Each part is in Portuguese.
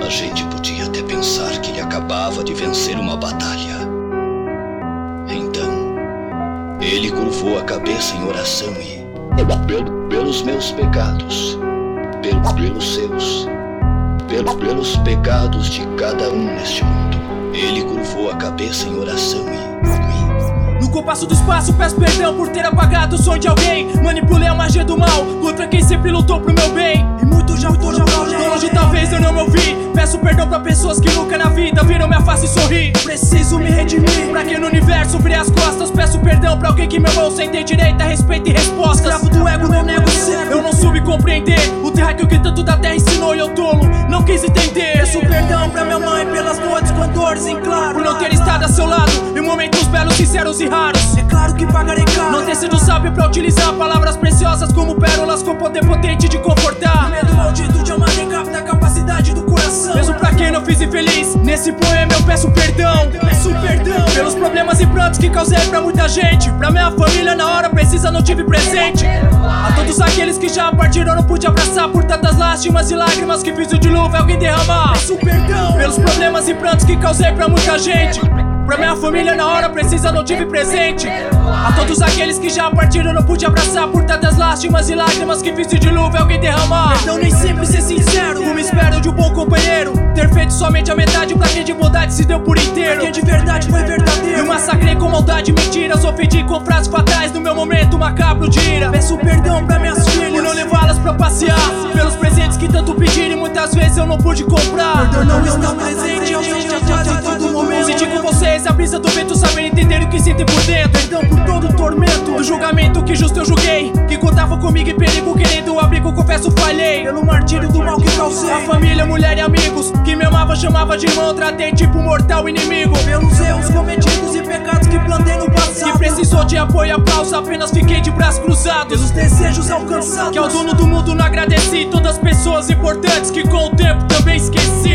gente podia até pensar que ele acabava de vencer uma batalha. Então, ele curvou a cabeça em oração e, pelos meus pecados, pelos seus, pelos pecados de cada um neste mundo, ele curvou a cabeça em oração e... No compasso do espaço peço perdão por ter apagado o sonho de alguém. Manipulei a magia do mal contra quem sempre lutou pro meu bem. E muito já falei. Longe talvez eu não me ouvi. Peço perdão pra pessoas que nunca na vida viram minha face sorrir. Preciso me redimir. Pra quem no universo virei as costas. Peço perdão pra alguém que me amou sem ter direito a respeito e respostas. Escravo do ego, não nego cego. Eu não soube compreender o terráqueo que tanto da terra ensinou e eu tolo não quis entender. Peço perdão pra minha mãe pelas noites com dores em claro. Por não ter estado a seu lado em momentos belos, sinceros e raros. É claro que pagarei caro. Não ter sido sábio pra utilizar palavras preciosas como pérolas com poder potente de confortar. O medo maldito de amar capta a capacidade do coração. Mesmo pra quem não fiz infeliz, nesse poema eu peço perdão. Peço perdão pelos problemas e prantos que causei pra muita gente. Pra minha família na hora precisa não tive presente. A todos aqueles que já partiram não pude abraçar. Por tantas lástimas e lágrimas que fiz o dilúvio alguém derramar. Peço perdão pelos problemas e prantos que causei pra muita gente. Pra minha família na hora precisa não tive presente. A todos aqueles que já partiram não pude abraçar. Por tantas lástimas e lágrimas que fiz de dilúvio alguém derramar. Perdão nem sempre ser sincero, como espero de um bom companheiro. Ter feito somente a metade pra quem de bondade se deu por inteiro. Quem de verdade foi verdadeiro. Eu massacrei com maldade e mentiras. Ofendi com frases fatais no meu momento macabro de ira. Peço perdão pra minhas filhas por não levá-las pra passear. Pelos presentes que tanto pediram e muitas vezes eu não pude comprar. Perdão não está presente, eu em todo momento. Senti com vocês a brisa do vento, saber entender o que sentem por dentro. Perdão por todo o tormento do julgamento que justo eu julguei. Que contava comigo em perigo, querendo o abrigo, confesso falhei. Pelo martírio do mal que causei. A família, mulher e amigos que me amava, chamava de irmão, tratei tipo mortal inimigo. Pelos erros cometidos e pecados que plantei no passado. Que precisou de apoio e aplauso, apenas fiquei de braços cruzados. Pelos desejos alcançados, que ao dono do mundo não agradeci. Todas as pessoas importantes que com o tempo também esqueci.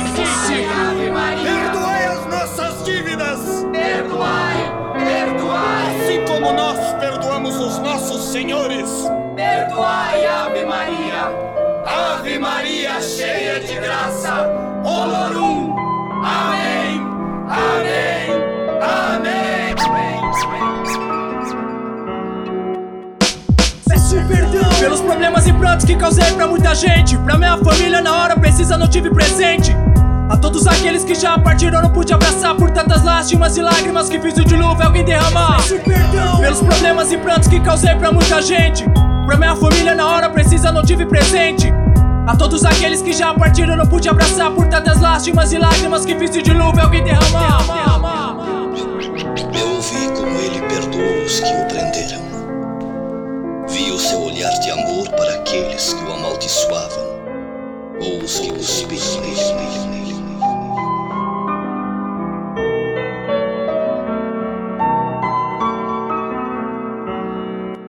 Perdoai as nossas dívidas. Perdoai, perdoai. Assim como nós perdoamos os nossos senhores. Perdoai, Ave Maria. Ave Maria, cheia de graça. Olorum. Amém. Amém. Amém. Peço perdão pelos problemas e prantos que causei pra muita gente. Pra minha família na hora precisa não tive presente. A todos aqueles que já partiram não pude abraçar. Por tantas lástimas e lágrimas que fiz o dilúvio alguém derramar. Peço perdão pelos problemas e prantos que causei pra muita gente. Pra minha família na hora precisa não tive presente. A todos aqueles que já partiram não pude abraçar. Por tantas lástimas e lágrimas que fiz o dilúvio alguém derramar. Eu vi como ele perdoou os que o prenderam. Vi o seu olhar de amor para aqueles que o amaldiçoavam, ou os que cuspiram nele.